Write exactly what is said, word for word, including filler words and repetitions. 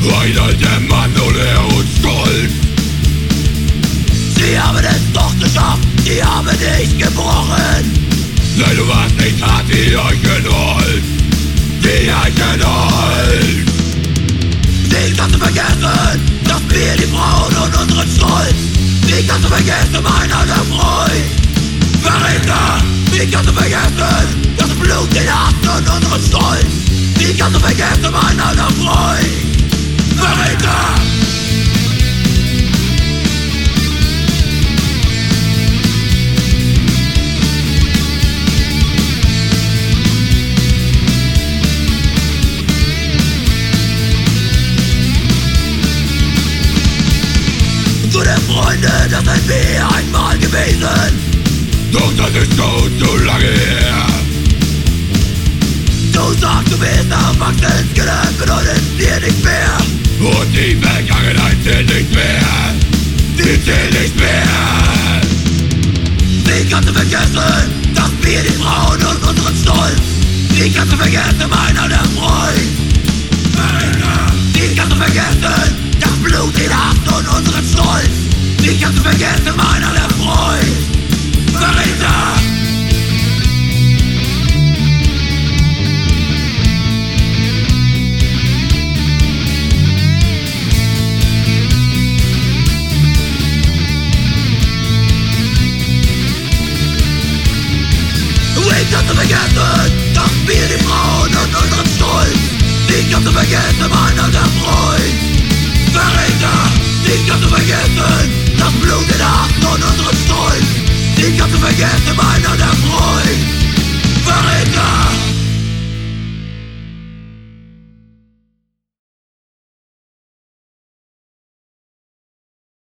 Ein alter Mann ohne und stolz. Sie haben es doch geschafft, sie haben dich gebrochen. Nein, du warst nicht hart wie Eichenholz, wie Eichenholz. Wie kannst du vergessen, dass wir die Frauen und unseren Stolz? Wie kannst du vergessen, mein alter Freund? Verräter! Wie kannst du vergessen, das Blut, den Hass und unseren Stolz? Wie kannst du vergessen, mein alter Freund? Verräter! Gute Freunde, das sind wir einmal gewesen. Doch das ist schon so lange her. Du sagst, du bist erwachsen, genug bedeutet dir nicht mehr. Und die Vergangenheit zählt nicht mehr. Die zählt nicht mehr. Wie kannst du vergessen, dass wir die Frauen und unseren Stolz? Wie kannst du vergessen, mein alter Freund? Verräter! Wie kannst du vergessen, das Blut, den Hass und unseren Stolz? Wie kannst du vergessen, mein alter Freund? Verräter! Wie kannst du vergessen, dass wir die Frauen und unseren Stolz? Wie kannst du vergessen, mein alter Freund? Verräter! Wie kannst du vergessen, das Blut, den Hass und unseren Stolz? Wie kannst du vergessen, mein alter Freund?